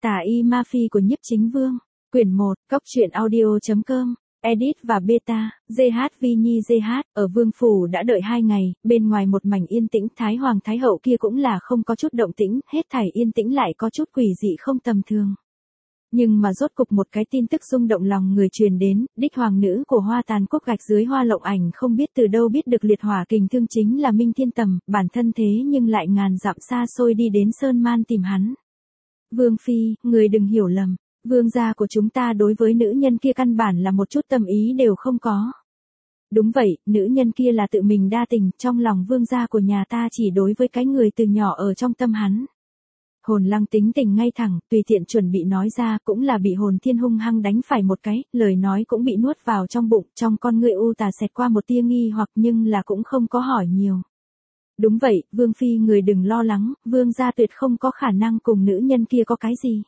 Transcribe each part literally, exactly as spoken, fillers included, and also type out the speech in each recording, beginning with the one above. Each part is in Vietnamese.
Tà y ma phi của nhiếp chính vương. Quyển một, Cốc truyện audio.com. Edit và beta, giê hát vê Nhi giê hát, ở Vương Phủ đã đợi hai ngày, bên ngoài một mảnh yên tĩnh, Thái Hoàng Thái Hậu kia cũng là không có chút động tĩnh, hết thảy yên tĩnh lại có chút quỷ dị không tầm thường. Nhưng mà rốt cục một cái tin tức rung động lòng người truyền đến, đích hoàng nữ của Hoa Tàn Quốc gạch dưới Hoa Lộng Ảnh không biết từ đâu biết được liệt hỏa kình thương chính là Minh Thiên Tầm, bản thân thế nhưng lại ngàn dặm xa xôi đi đến Sơn Man tìm hắn. Vương Phi, người đừng hiểu lầm. Vương gia của chúng ta đối với nữ nhân kia căn bản là một chút tâm ý đều không có. Đúng vậy, nữ nhân kia là tự mình đa tình, trong lòng vương gia của nhà ta chỉ đối với cái người từ nhỏ ở trong tâm hắn. Hồn Lăng tính tình ngay thẳng, tùy tiện chuẩn bị nói ra cũng là bị Hồn Thiên hung hăng đánh phải một cái, lời nói cũng bị nuốt vào trong bụng, trong con ngươi u tà xẹt qua một tia nghi hoặc nhưng là cũng không có hỏi nhiều. Đúng vậy, Vương Phi người đừng lo lắng, vương gia tuyệt không có khả năng cùng nữ nhân kia có cái gì.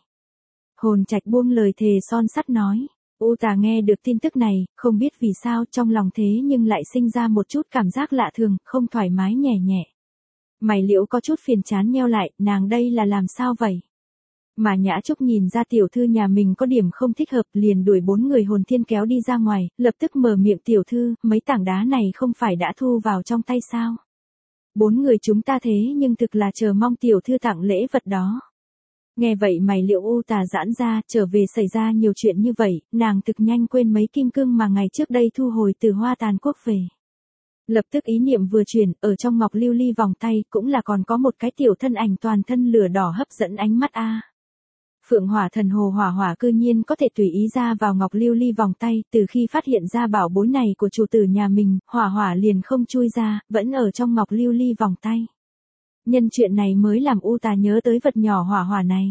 Hồn Trạch buông lời thề son sắt nói. U tà nghe được tin tức này, không biết vì sao trong lòng thế nhưng lại sinh ra một chút cảm giác lạ thường, không thoải mái nhẹ nhẹ. Mày liễu có chút phiền chán nheo lại, nàng đây là làm sao vậy? Mà Nhã Trúc nhìn ra tiểu thư nhà mình có điểm không thích hợp liền đuổi bốn người Hồn Thiên kéo đi ra ngoài, lập tức mở miệng tiểu thư, mấy tảng đá này không phải đã thu vào trong tay sao? Bốn người chúng ta thế nhưng thực là chờ mong tiểu thư tặng lễ vật đó. Nghe vậy mày liệu u tà giãn ra, trở về xảy ra nhiều chuyện như vậy, nàng thực nhanh quên mấy kim cương mà ngày trước đây thu hồi từ Hoa Tàn Quốc về. Lập tức ý niệm vừa chuyển, ở trong ngọc lưu ly vòng tay, cũng là còn có một cái tiểu thân ảnh toàn thân lửa đỏ hấp dẫn ánh mắt a. Phượng Hỏa Thần Hồ Hỏa Hỏa cư nhiên có thể tùy ý ra vào ngọc lưu ly vòng tay, từ khi phát hiện ra bảo bối này của chủ tử nhà mình, Hỏa Hỏa liền không chui ra, vẫn ở trong ngọc lưu ly vòng tay. Nhân chuyện này mới làm u tà nhớ tới vật nhỏ Hỏa Hỏa này.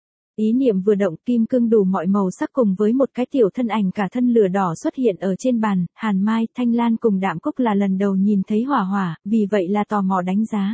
Ý niệm vừa động, kim cương đủ mọi màu sắc cùng với một cái tiểu thân ảnh cả thân lửa đỏ xuất hiện ở trên bàn, Hàn Mai, Thanh Lan cùng Đạm Cúc là lần đầu nhìn thấy Hỏa Hỏa, vì vậy là tò mò đánh giá.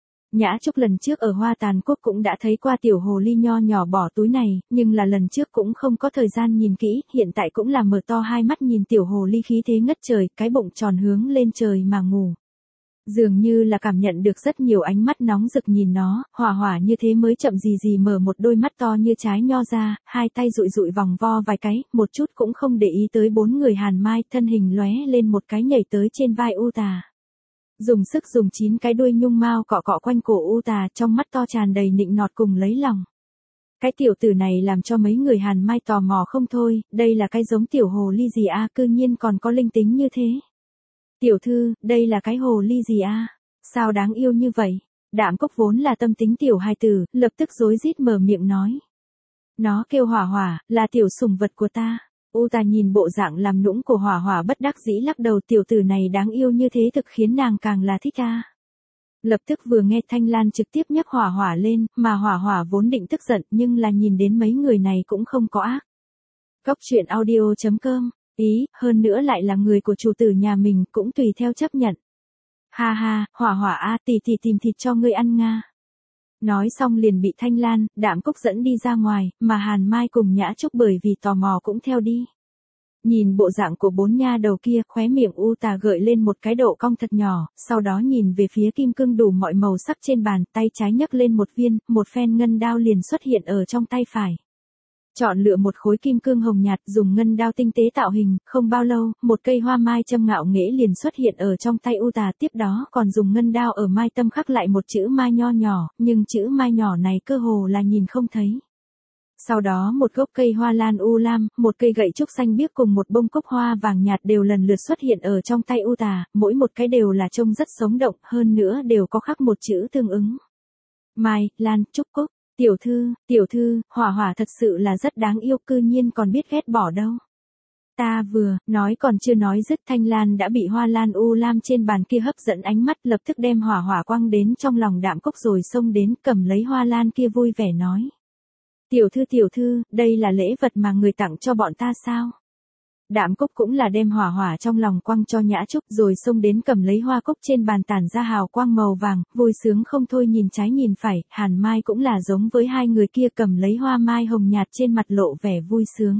Nhã Trúc lần trước ở Hoa Tàn Quốc cũng đã thấy qua tiểu hồ ly nho nhỏ bỏ túi này, nhưng là lần trước cũng không có thời gian nhìn kỹ, hiện tại cũng là mở to hai mắt nhìn tiểu hồ ly khí thế ngất trời, cái bụng tròn hướng lên trời mà ngủ. Dường như là cảm nhận được rất nhiều ánh mắt nóng rực nhìn nó, Hỏa Hỏa như thế mới chậm gì gì mở một đôi mắt to như trái nho ra, hai tay dụi dụi vòng vo vài cái, một chút cũng không để ý tới bốn người Hàn Mai, thân hình lóe lên một cái nhảy tới trên vai u tà. Dùng sức dùng chín cái đuôi nhung mao cọ cọ quanh cổ u tà, trong mắt to tràn đầy nịnh nọt cùng lấy lòng. Cái tiểu tử này làm cho mấy người Hàn Mai tò mò không thôi, đây là cái giống tiểu hồ ly gì a, cư nhiên còn có linh tính như thế. Tiểu thư, đây là cái hồ ly gì a? Sao đáng yêu như vậy? Đạm Cúc vốn là tâm tính tiểu hài tử, lập tức rối rít mở miệng nói. Nó kêu Hỏa Hỏa, là tiểu sủng vật của ta. U tà nhìn bộ dạng làm nũng của Hỏa Hỏa bất đắc dĩ lắc đầu, tiểu tử này đáng yêu như thế thực khiến nàng càng là thích a. Lập tức vừa nghe Thanh Lan trực tiếp nhắc Hỏa Hỏa lên, mà Hỏa Hỏa vốn định tức giận nhưng là nhìn đến mấy người này cũng không có ác. Cốc truyện audio.com. Ý, hơn nữa lại là người của chủ tử nhà mình cũng tùy theo chấp nhận. Ha ha, Hỏa Hỏa a, tỷ tỷ tìm thịt cho ngươi ăn nga. Nói xong liền bị Thanh Lan, Đạm Cúc dẫn đi ra ngoài, mà Hàn Mai cùng Nhã Trúc bởi vì tò mò cũng theo đi. Nhìn bộ dạng của bốn nha đầu kia, khóe miệng u tà gợi lên một cái độ cong thật nhỏ, sau đó nhìn về phía kim cương đủ mọi màu sắc trên bàn, tay trái nhấc lên một viên, một phen ngân đao liền xuất hiện ở trong tay phải. Chọn lựa một khối kim cương hồng nhạt, dùng ngân đao tinh tế tạo hình, không bao lâu, một cây hoa mai châm ngạo nghễ liền xuất hiện ở trong tay u tà, tiếp đó còn dùng ngân đao ở mai tâm khắc lại một chữ mai nho nhỏ, nhưng chữ mai nhỏ này cơ hồ là nhìn không thấy. Sau đó một gốc cây hoa lan u lam, một cây gậy trúc xanh biếc cùng một bông cúc hoa vàng nhạt đều lần lượt xuất hiện ở trong tay u tà, mỗi một cái đều là trông rất sống động, hơn nữa đều có khắc một chữ tương ứng. Mai, lan, trúc cúc. Tiểu thư, tiểu thư, Hỏa Hỏa thật sự là rất đáng yêu, cư nhiên còn biết ghét bỏ đâu. Ta vừa, nói còn chưa nói dứt, Thanh Lan đã bị hoa lan u lam trên bàn kia hấp dẫn ánh mắt, lập tức đem Hỏa Hỏa quăng đến trong lòng Đạm Cúc rồi xông đến cầm lấy hoa lan kia vui vẻ nói. Tiểu thư tiểu thư, đây là lễ vật mà người tặng cho bọn ta sao? Đạm Cúc cũng là đem Hỏa Hỏa trong lòng quăng cho Nhã Trúc rồi xông đến cầm lấy hoa cúc trên bàn tản ra hào quang màu vàng, vui sướng không thôi nhìn trái nhìn phải, Hàn Mai cũng là giống với hai người kia cầm lấy hoa mai hồng nhạt trên mặt lộ vẻ vui sướng.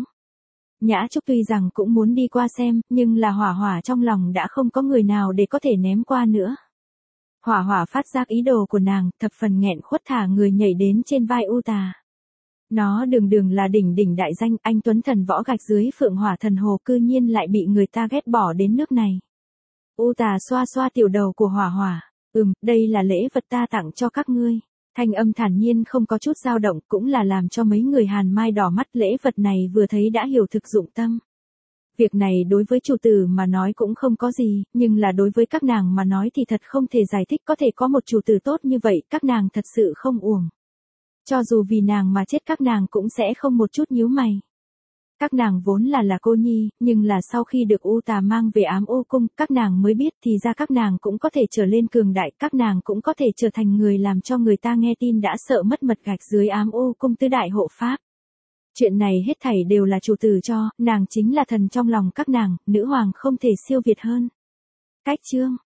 Nhã Trúc tuy rằng cũng muốn đi qua xem, nhưng là Hỏa Hỏa trong lòng đã không có người nào để có thể ném qua nữa. Hỏa Hỏa phát giác ý đồ của nàng, thập phần nghẹn khuất thả người nhảy đến trên vai u tà. Nó đường đường là đỉnh đỉnh đại danh, anh Tuấn Thần võ gạch dưới Phượng Hỏa Thần Hồ cư nhiên lại bị người ta ghét bỏ đến nước này. U Tà xoa xoa tiểu đầu của Hỏa Hỏa, ừm, đây là lễ vật ta tặng cho các ngươi. Thanh âm thản nhiên không có chút dao động, cũng là làm cho mấy người Hàn Mai đỏ mắt, lễ vật này vừa thấy đã hiểu thực dụng tâm. Việc này đối với chủ tử mà nói cũng không có gì, nhưng là đối với các nàng mà nói thì thật không thể giải thích, có thể có một chủ tử tốt như vậy, các nàng thật sự không uổng. Cho dù vì nàng mà chết các nàng cũng sẽ không một chút nhíu mày. Các nàng vốn là là cô nhi, nhưng là sau khi được U Tà mang về ám ô cung, các nàng mới biết thì ra các nàng cũng có thể trở lên cường đại, các nàng cũng có thể trở thành người làm cho người ta nghe tin đã sợ mất mật gạch dưới ám ô cung tứ đại hộ pháp. Chuyện này hết thảy đều là chủ tử cho, nàng chính là thần trong lòng các nàng, nữ hoàng không thể siêu việt hơn. Cách chương